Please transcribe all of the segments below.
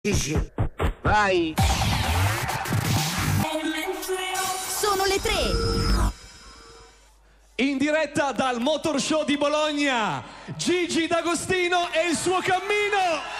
Gigi, vai! Sono le 3. In diretta dal Motor Show di Bologna, Gigi D'Agostino e il suo cammino!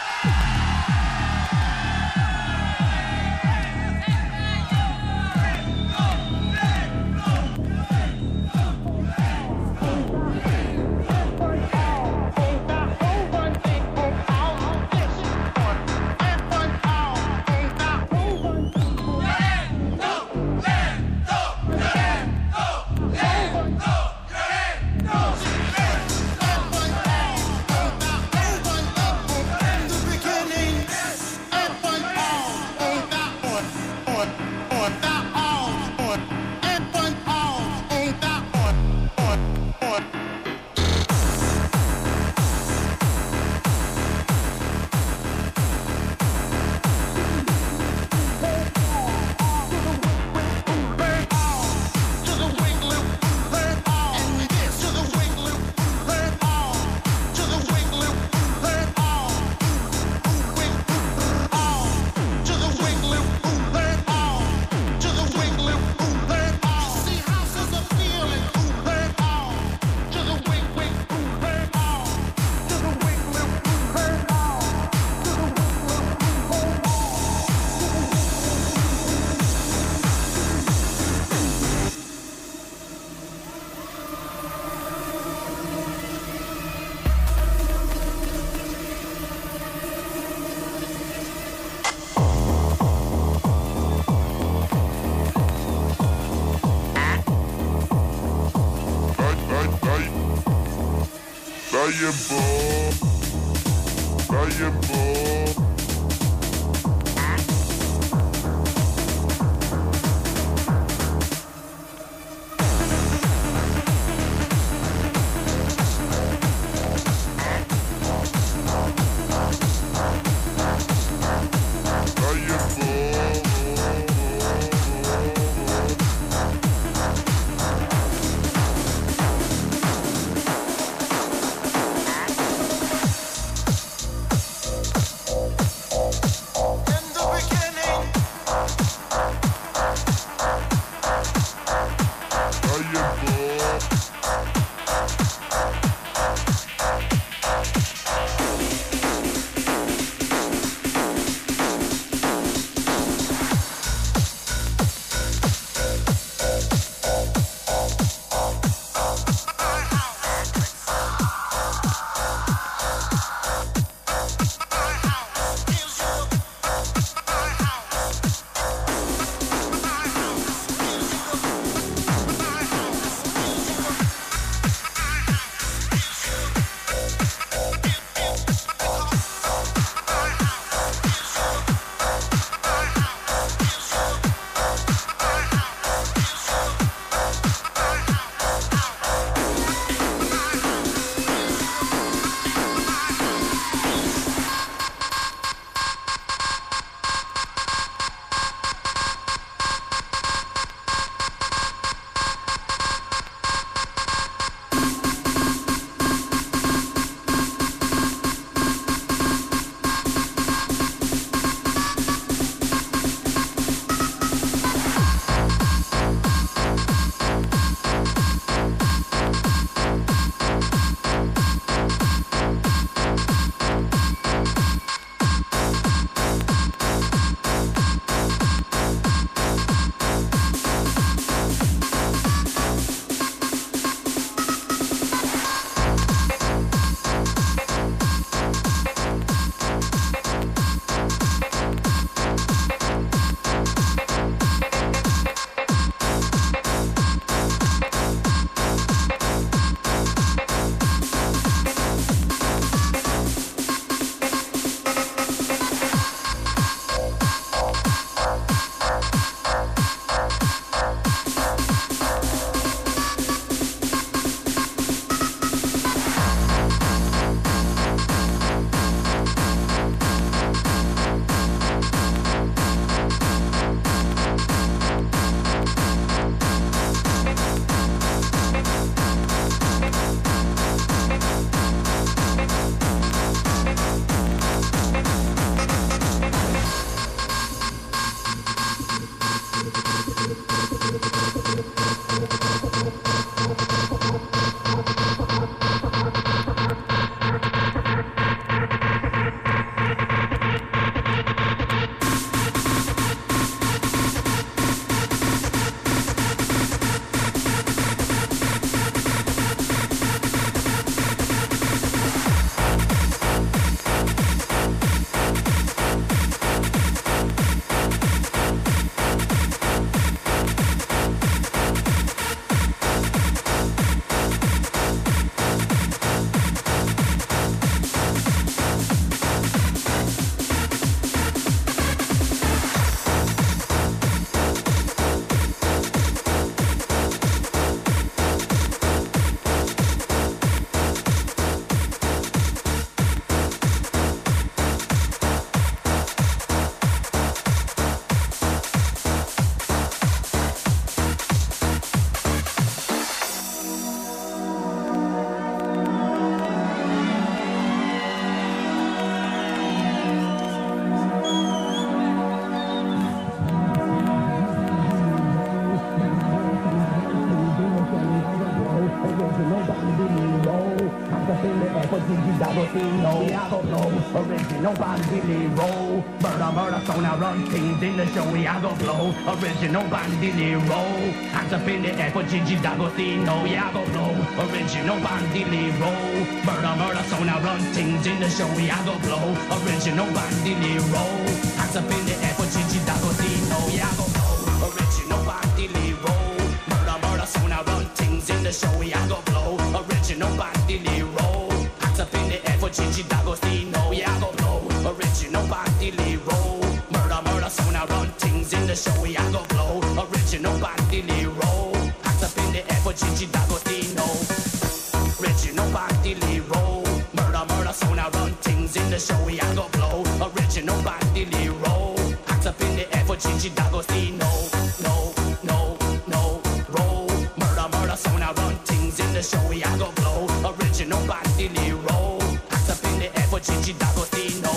Original Bandili roll. Murder, murder, so now run things in the show. We I go blow. Original Bandili roll. Hands up in the air for Gigi D'Agostino. Yeah, I go blow. Original Bandili roll. Murder, murder, so now run things in the show. We I go blow. Original Bandili roll. Hands up in the air for Gigi D'Agostino. Yeah, I go blow. Original Bandili roll. Murder, murder, so now run things in the show. We I go blow. Original Bandili roll. Hands up in the air for Gigi D'Agostino. Yeah, I go blow. Original Bandili roll. Murder, murder, so now run things in the show. We I go blow. Original Bandili roll. Hands up in the air for Gigi D'Agostino. Original Bandili roll. Murder, murder, so now run things in the show. We I go blow. Original Bandili roll. Hands up in the air for Gigi D'Agostino. No, no, no, roll. Murder, murder, so now run things in the show. We I go blow. Original Bandili roll. Hands up in the air for Gigi D'Agostino.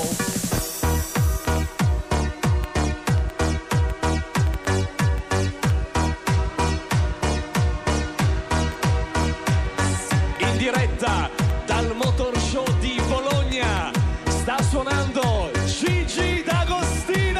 In diretta dal Motor Show di Bologna sta suonando Gigi D'Agostino.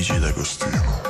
Gigi D'Agostino.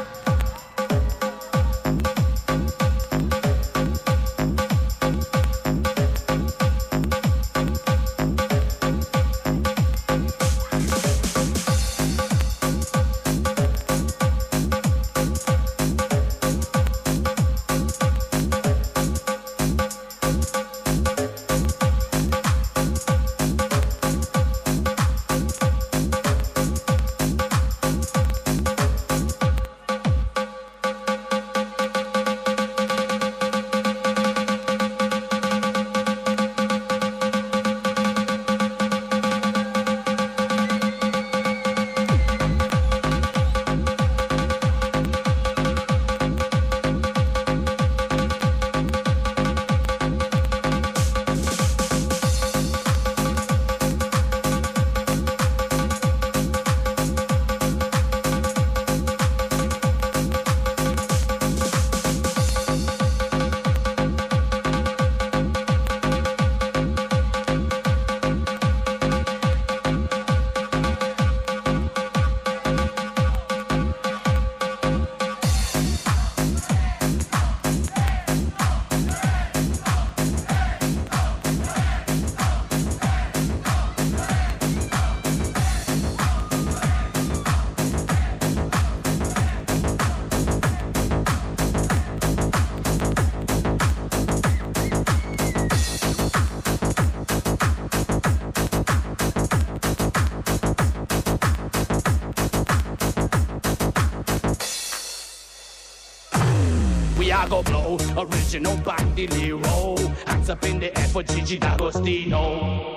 I go blow, original bandolero. Hands up in the air for Gigi D'Agostino.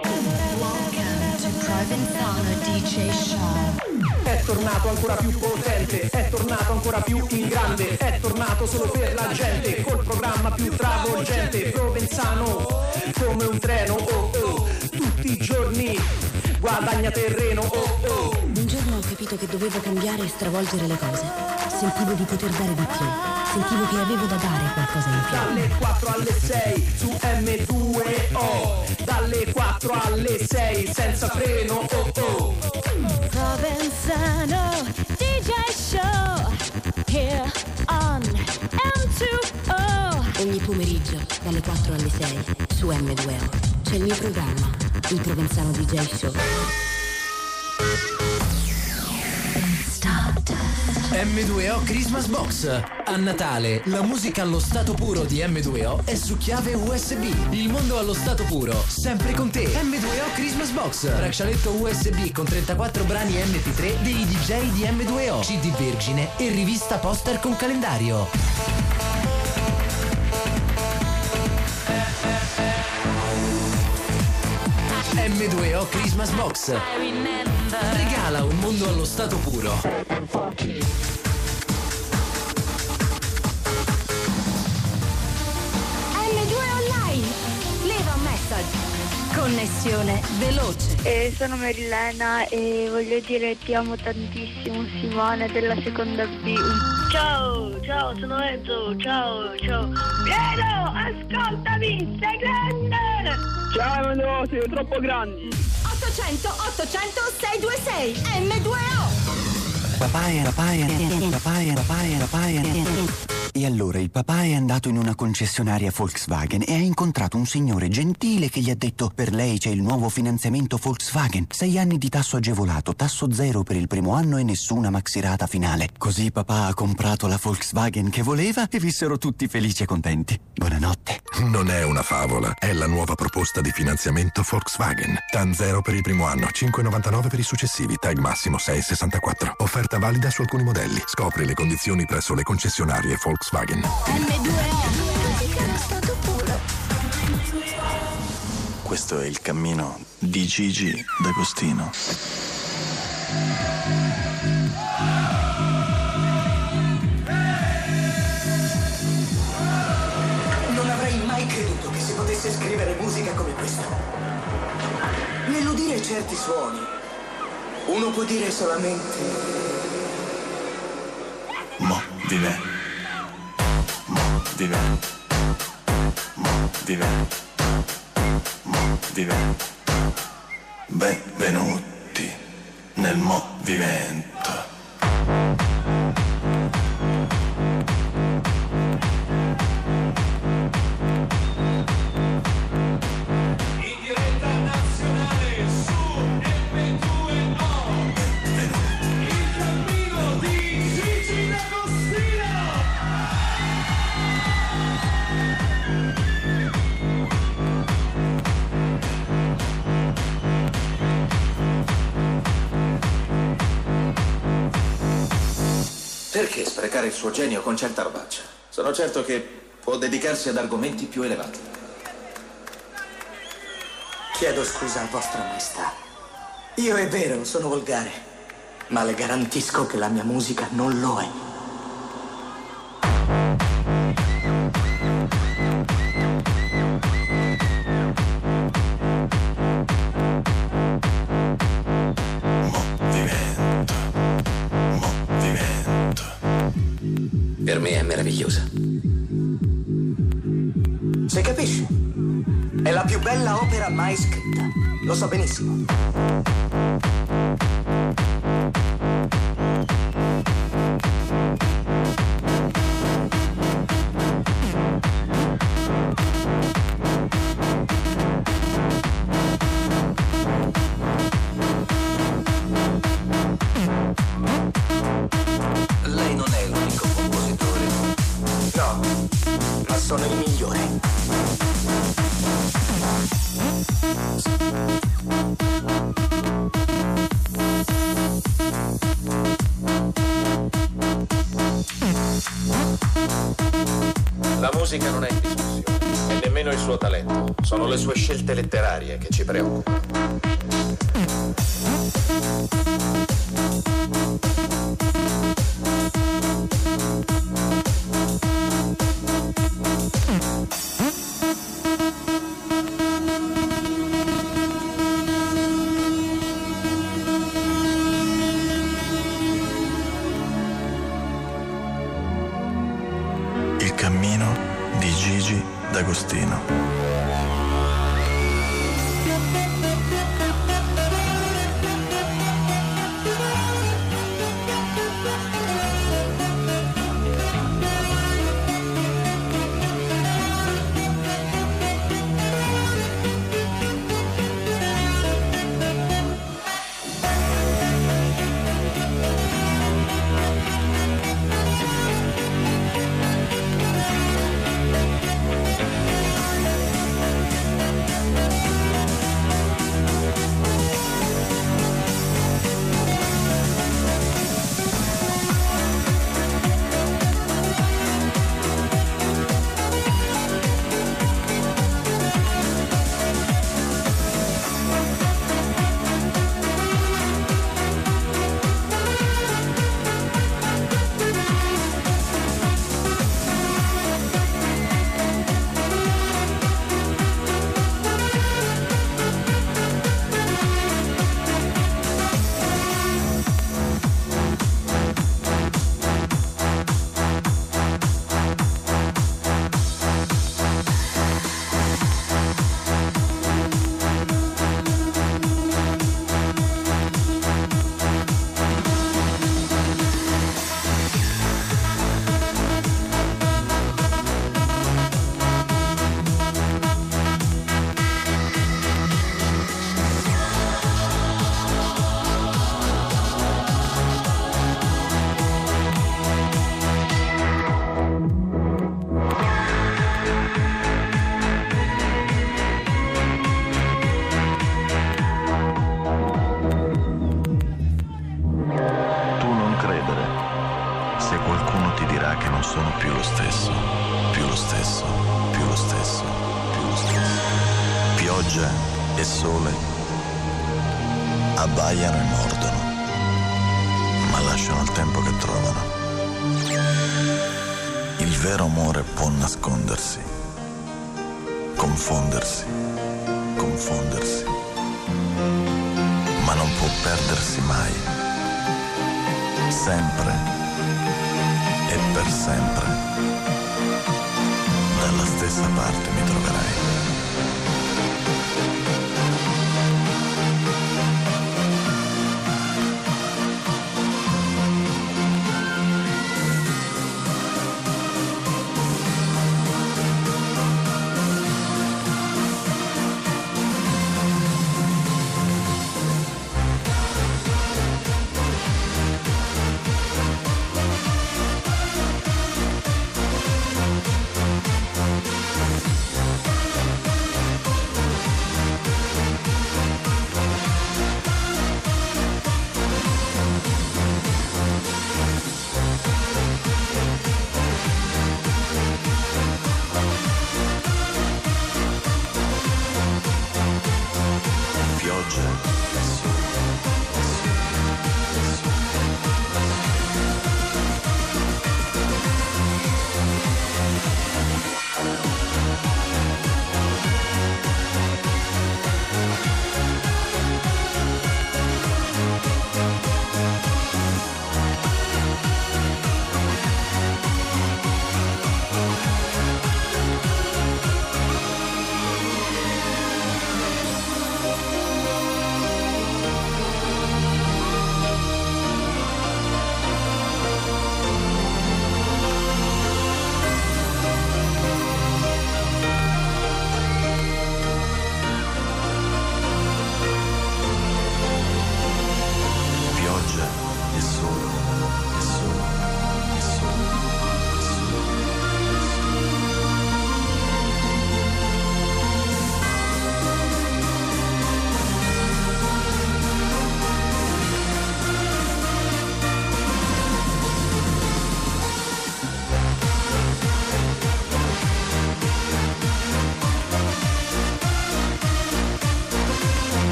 Welcome to Provenzano DJ Show. È tornato ancora più potente, è tornato ancora più in grande, è tornato solo per la gente, col programma più travolgente. Provenzano come un treno, oh oh, tutti i giorni guadagna terreno, oh oh. Un giorno ho capito che dovevo cambiare e stravolgere le cose. Sentivo di poter dare di più. Sentivo che avevo da dare qualcosa in più. Dalle 4 alle 6 su M2O. Dalle 4 alle 6 senza freno, oh oh. Provenzano DJ Show. Here on M2O. Ogni pomeriggio, dalle 4 alle 6, su M2O. C'è il mio programma, il Provenzano DJ Show. M2O Christmas Box. A Natale, la musica allo stato puro di M2O è su chiave USB. Il mondo allo stato puro, sempre con te. M2O Christmas Box. Braccialetto USB con 34 brani MP3 dei DJ di M2O. CD Vergine e rivista poster con calendario. M2O Christmas Box. Regala un mondo allo stato puro. Connessione veloce. Sono Marilena e voglio dire ti amo tantissimo Simone della seconda B. Ciao, ciao, sono Enzo, ciao, ciao. Piero, ascoltami, sei grande! Ciao Emanuele, siete troppo grandi. 800 800 626 M2O. Papà era. E allora il papà è andato in una concessionaria Volkswagen e ha incontrato un signore gentile che gli ha detto: per lei c'è il nuovo finanziamento Volkswagen, 6 anni di tasso agevolato, tasso zero per il primo anno e nessuna maxirata finale. Così papà ha comprato la Volkswagen che voleva e vissero tutti felici e contenti. Buonanotte. Non è una favola, è la nuova proposta di finanziamento Volkswagen. TAN 0 per il primo anno, 5,99 per i successivi, tag massimo 6,64. Offerta valida su alcuni modelli. Scopri le condizioni presso le concessionarie Volkswagen. Questo è il cammino di Gigi D'Agostino. Non avrei mai creduto che si potesse scrivere musica come questa. Nell'udire certi suoni, uno può dire solamente Mo vive. Mo vive. Mo vive. Mo vive. Benvenuti nel Mo Vivento. Perché sprecare il suo genio con certa robaccia? Sono certo che può dedicarsi ad argomenti più elevati. Chiedo scusa a vostra maestà. Io è vero, sono volgare, ma le garantisco che la mia musica non lo è. Per me è meravigliosa. Se capisci? È la più bella opera mai scritta. Lo so benissimo. Lei non è l'unico compositore. No, ma sono il migliore. La musica non è in discussione, e nemmeno il suo talento. Sono le sue scelte letterarie che ci preoccupano. Il cammino di Gigi D'Agostino. pioggia e sole abbaiano e mordono, ma lasciano il tempo che trovano. Il vero amore può nascondersi, confondersi, ma non può perdersi mai. Sempre e per sempre, dalla stessa parte mi troverai.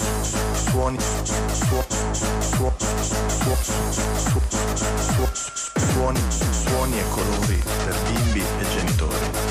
Suoni e colori per bimbi e genitori.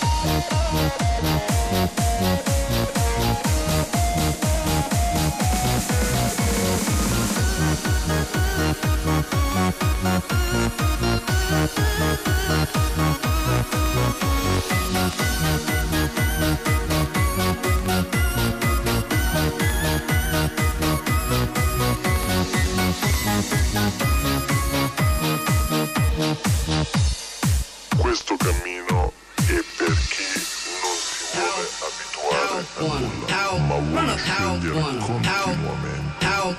Questo cammino è per chi non si vuole abituare a nulla, ma vuole scegliere continuamente.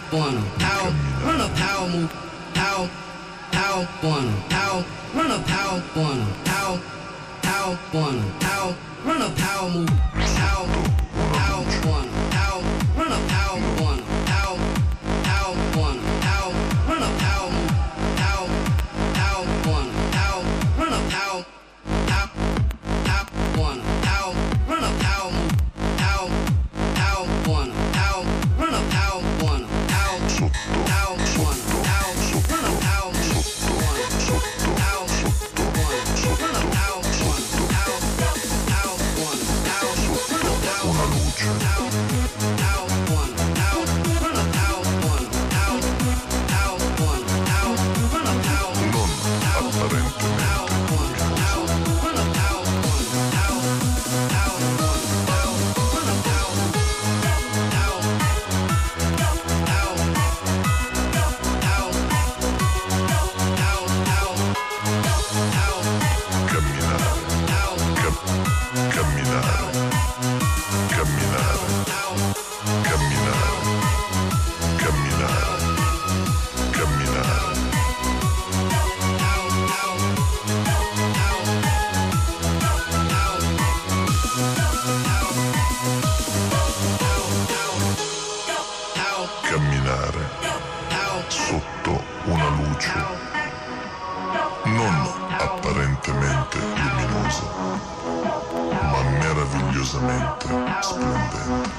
Camminare sotto una luce non apparentemente luminosa, ma meravigliosamente splendente.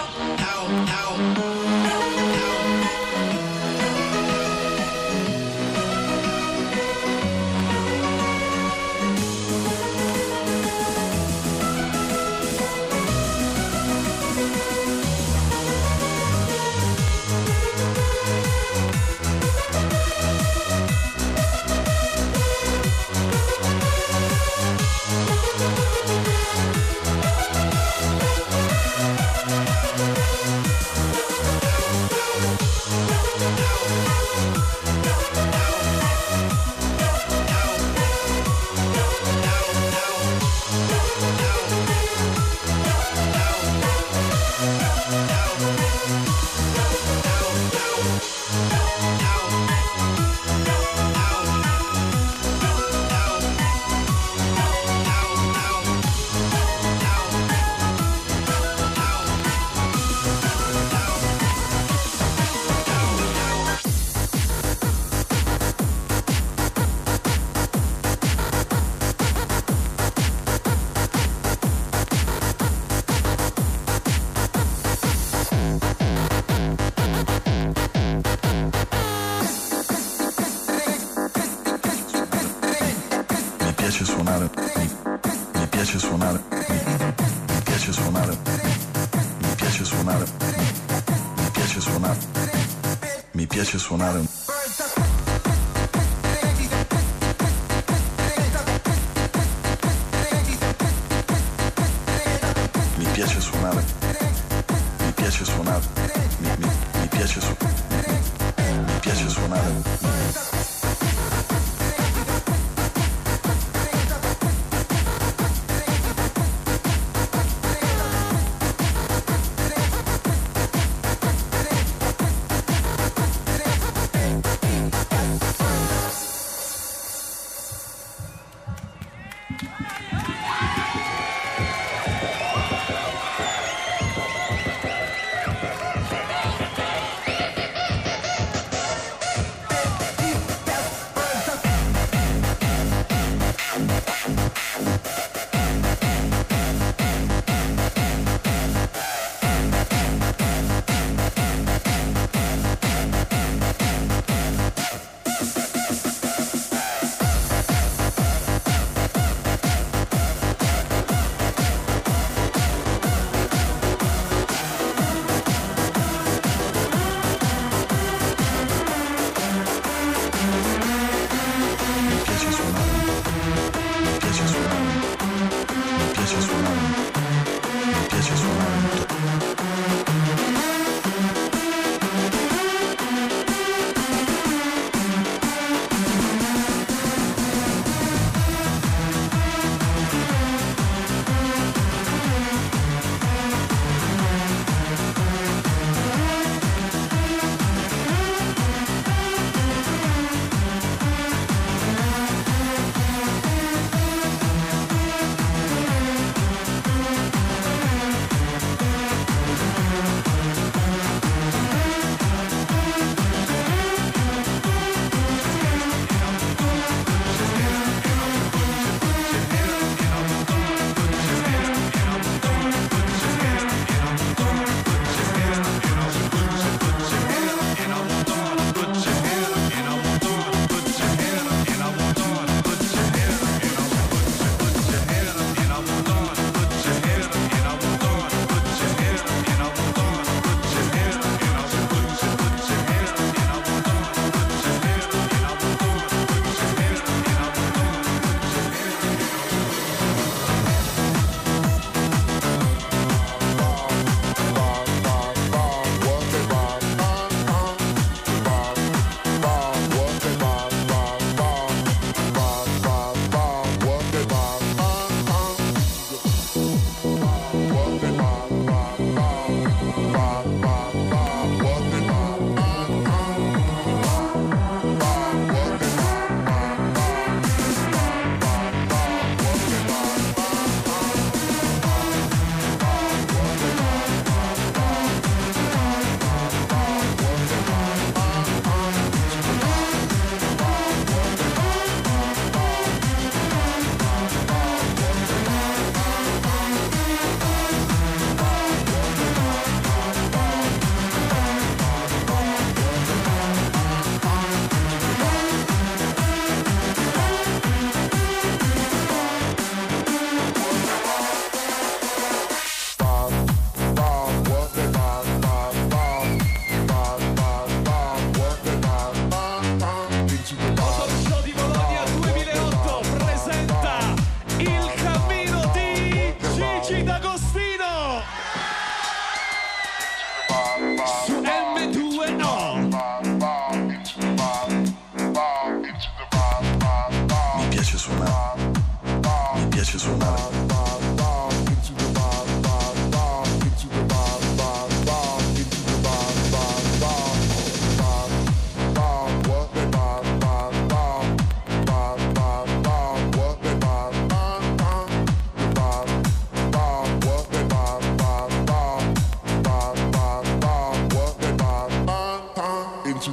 Mi piace suonare. Mi piace suonare. Mi piace suonare. Mi piace suonare.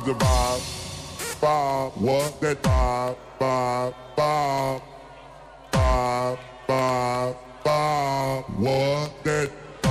the vibe, vibe, what that vibe, vibe, vibe, vibe, vibe, vibe, what that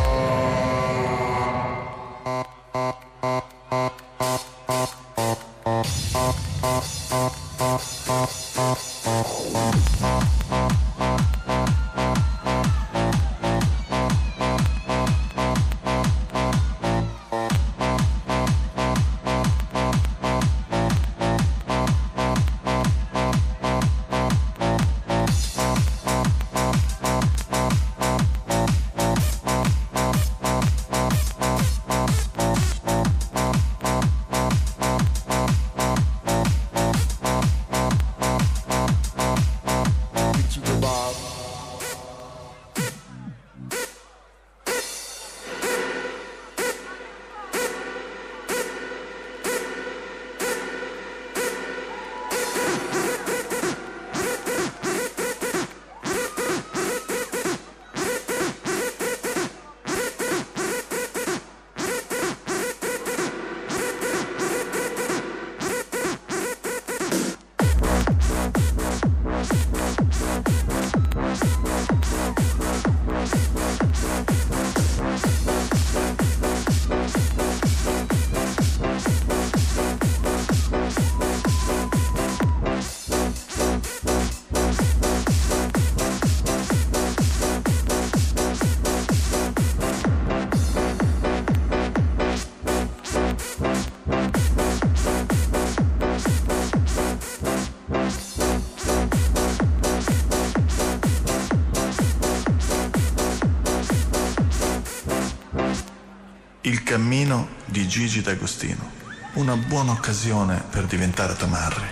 Il cammino di Gigi D'Agostino. Una buona occasione per diventare tamarri.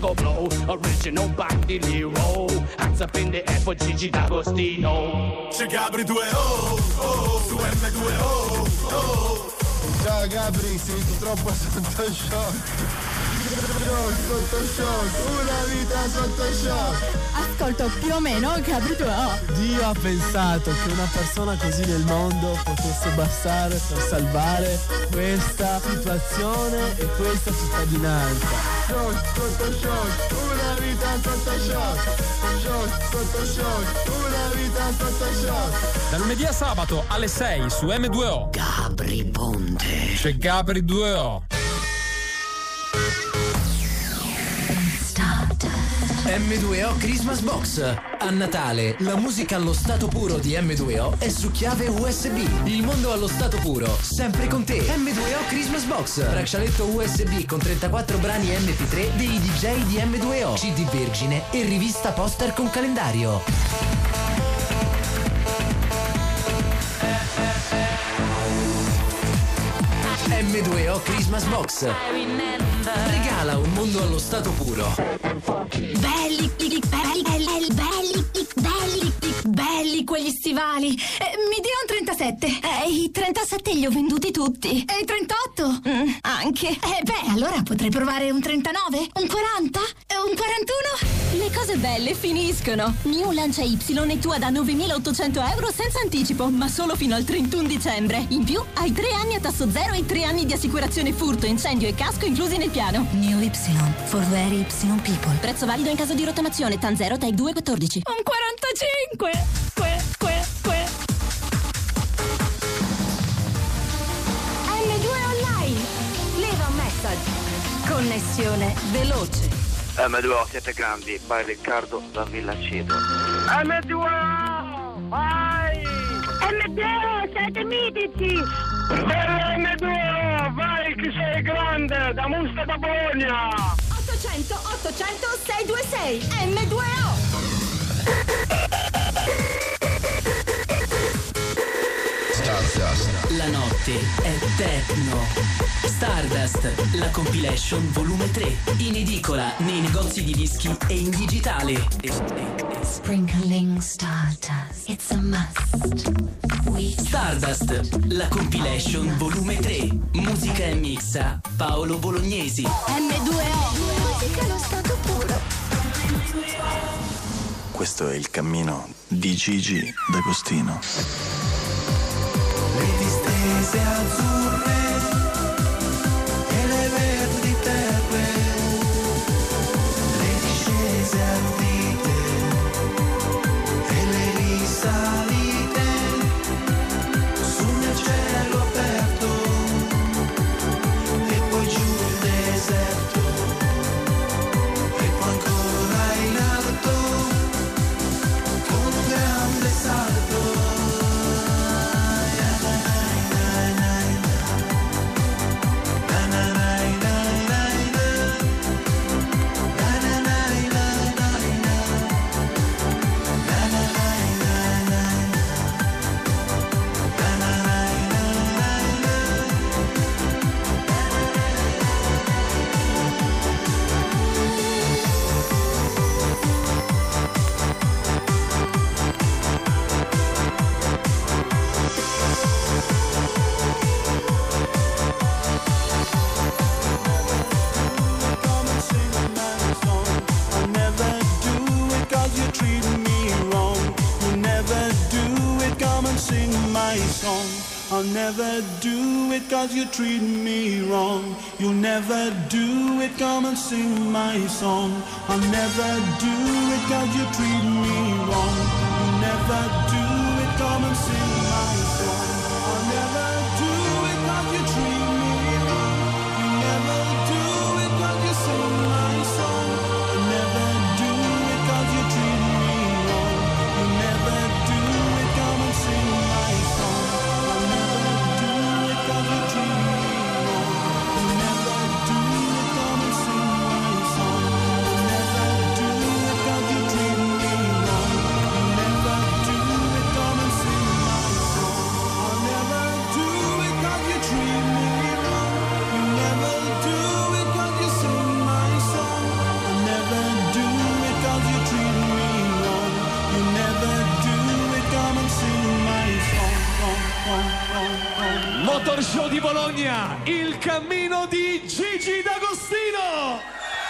go blow. Original bandolero. Hands up in the air for Gigi D'Agostino. C'è Gabri 2-0 su M2O. Ciao Gabri, sei troppo sotto shock. Sotto shock, una vita sotto shock. Ascolto più o meno Gabri 2O. Dio ha pensato che una persona così nel mondo potesse bastare per salvare questa situazione e questa cittadinanza. Shock, sotto shock, una vita sotto shock. Shock, sotto shock, una vita sotto shock. Da lunedì a sabato alle 6 su M2O. Gabri Ponte. C'è Gabri 2O. M2O Christmas Box. A Natale la musica allo stato puro di M2O è su chiave USB. Il mondo allo stato puro, sempre con te. M2O Christmas Box. Braccialetto USB con 34 brani MP3 dei DJ di M2O, CD vergine e rivista poster con calendario. M2O Christmas Box. Regala un mondo allo stato puro. Belli quegli stivali. Mi dia un 37. I 37 li ho venduti tutti. E i 38? Anche. Allora potrei provare un 39? Un 40? Un 41? Le cose belle finiscono. New Lancia Y è tua da 9.800 euro senza anticipo, ma solo fino al 31 dicembre. In più hai 3 anni a tasso zero e 3 anni di assicurazione furto, incendio e casco inclusi nel piano. New Y, for very Y people. Prezzo valido in caso di rottamazione, TAN 0, TAG 2, 14. Un 45! M2 Online. Leave a message. Connessione veloce. M2O siete grandi, by Riccardo da Villaceto. M2O! Vai! M2O, siete mitici! M2O, vai che sei grande, da Musta da Bologna! 800 626 M2O. La notte è techno. Stardust, la compilation volume 3. In edicola, nei negozi di dischi e in digitale. Sprinkling Stardust, it's a must. Stardust, la compilation volume 3. Musica e mixa Paolo Bolognesi. M2O. Musica allo stato puro. Questo è il cammino di Gigi D'Agostino. Le distese azzurre e le verdi terre, le discese ardite e le risalite su nel cielo aperto e poi giù il deserto e poi ancora in alto con un grande salto. I'll never do it 'cause you treat me wrong. You'll never do it, come and sing my song. I'll never do it 'cause you treat me wrong. You'll never do it, come and sing my song. I'll never do it 'cause you treat me wrong. You'll never do it 'cause you sing my song. I'll never do it 'cause you treat me wrong. You'll never do it, come and sing my song. I'll never do it 'cause you treat me wrong. You'll never do it, come and sing my song. I'll never do it 'cause you treat me wrong. You'll never do it, come and sing my Motor Show di Bologna, il cammino di Gigi D'Agostino.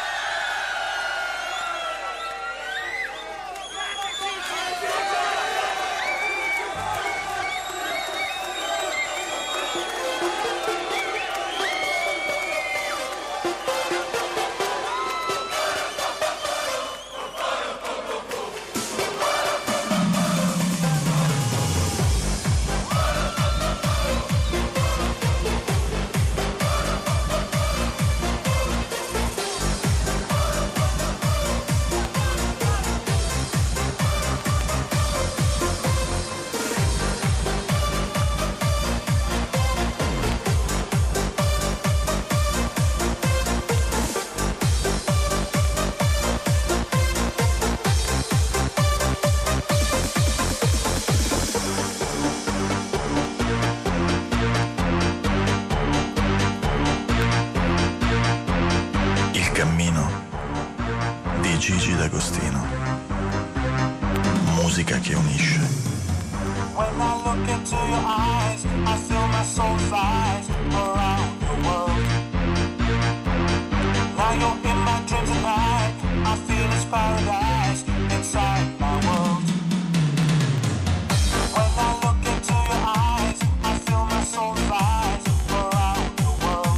Gigi D'Agostino. Musica che unisce. When I look into your eyes, I feel my soul rise around the world. Now you're in my dreams tonight. I feel it's paradise inside my world. When I look into your eyes, I feel my soul rise around the world.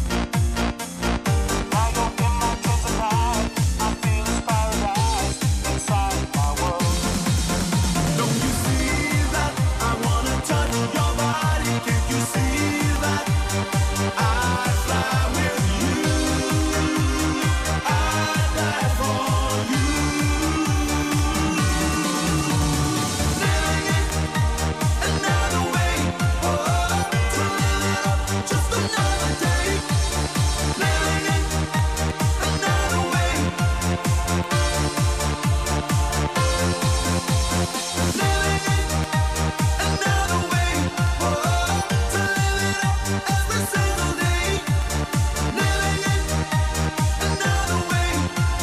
Now you're in my dreams tonight. I feel it's paradise inside my world. Don't you see that? I wanna touch your body. Can't you see that? I fly with you. I die for you. Living it another way. Oh, to live it up just another day. Living it another way. Living it another way. Oh, to live it up every single day. Living it another way.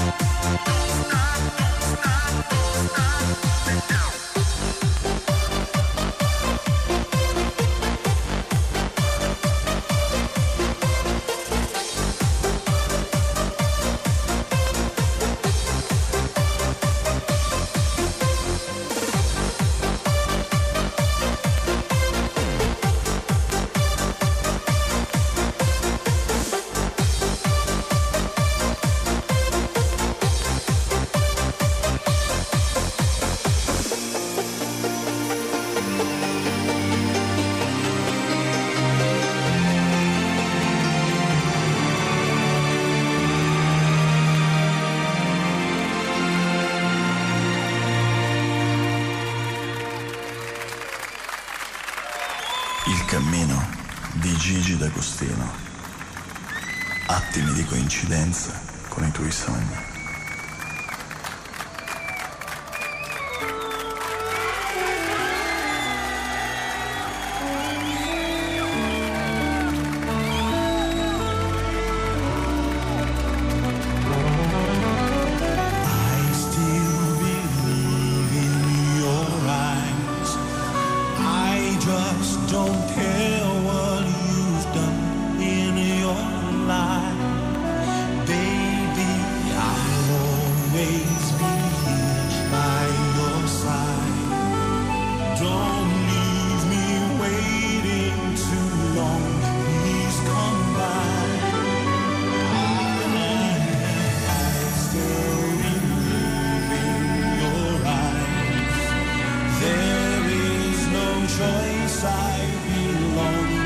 Il cammino di Gigi D'Agostino. Attimi di coincidenza con i tuoi sogni. I still believe in your eyes. I just don't care what you've done in your life. Baby, I'll always be here by your side. Don't leave me waiting too long. Please come by. I still believe in your eyes. There is no choice, I belong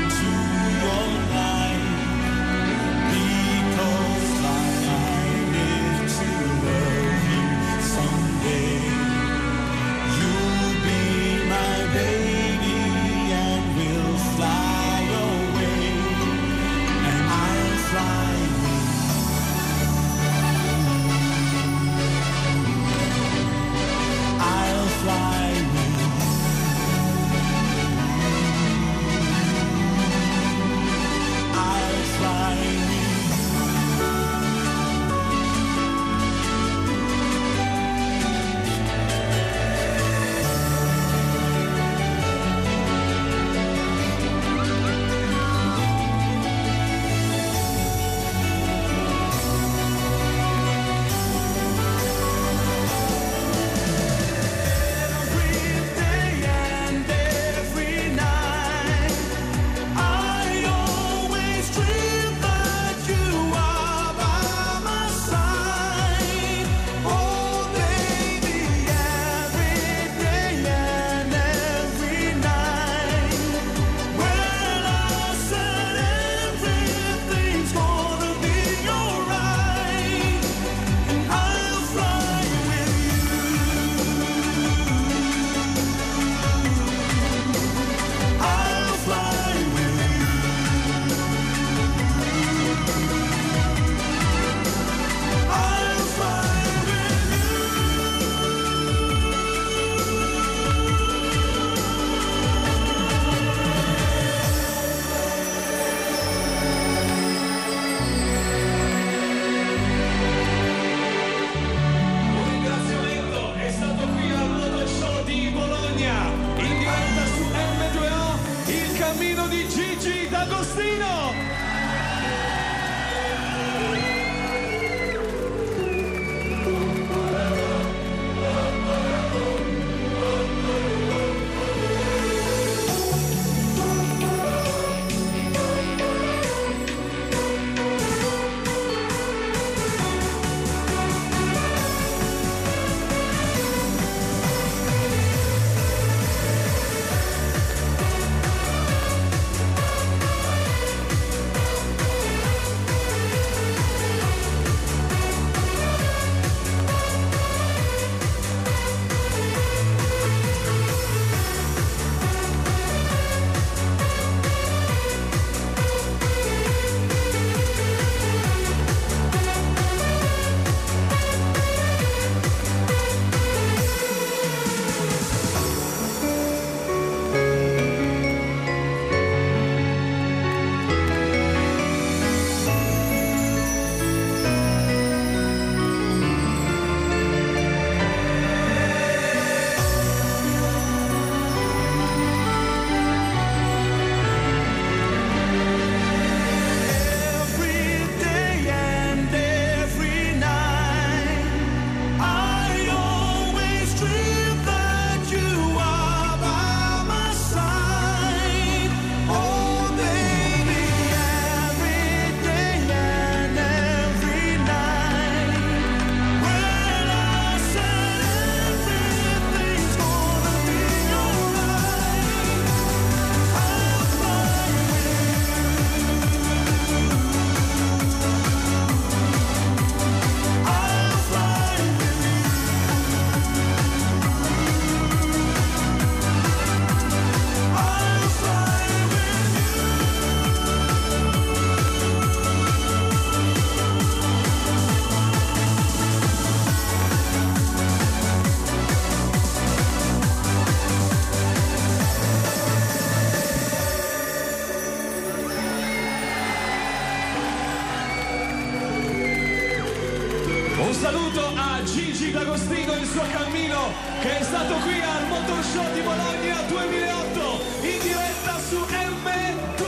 di Gigi D'Agostino. Un saluto a Gigi D'Agostino e il suo cammino, che è stato qui al Motor Show di Bologna 2008 in diretta su M2.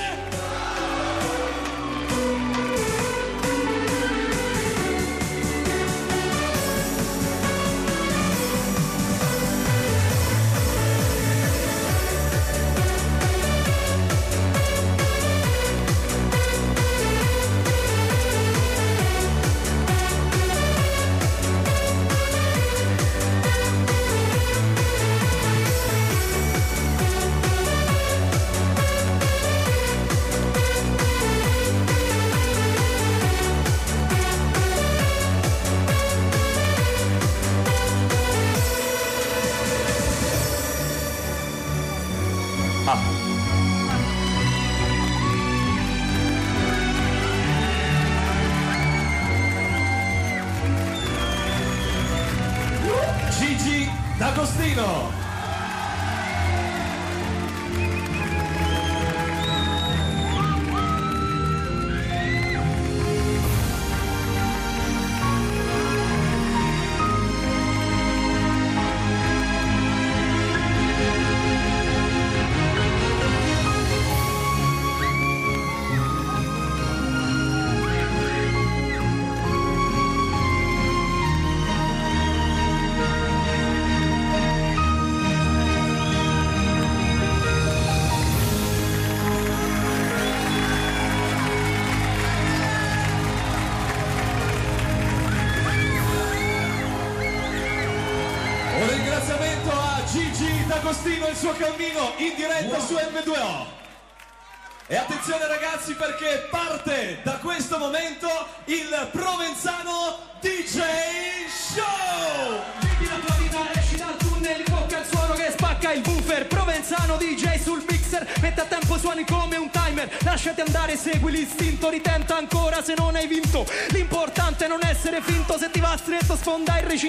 Gigi D'Agostino. Un ringraziamento a Gigi D'Agostino e il suo cammino in diretta su M2O. E attenzione ragazzi, perché parte da questo momento il Provenzano DJ Show! Vivi la tua vita, esci dal tunnel, bocca il suono che spacca il buffer. Provenzano DJ sul mixer, mette a tempo suoni come un timer. Lasciati andare, segui l'istinto, ritenta ancora se non hai vinto. L'importante è non essere finto, se ti va stretto sfonda il recinto.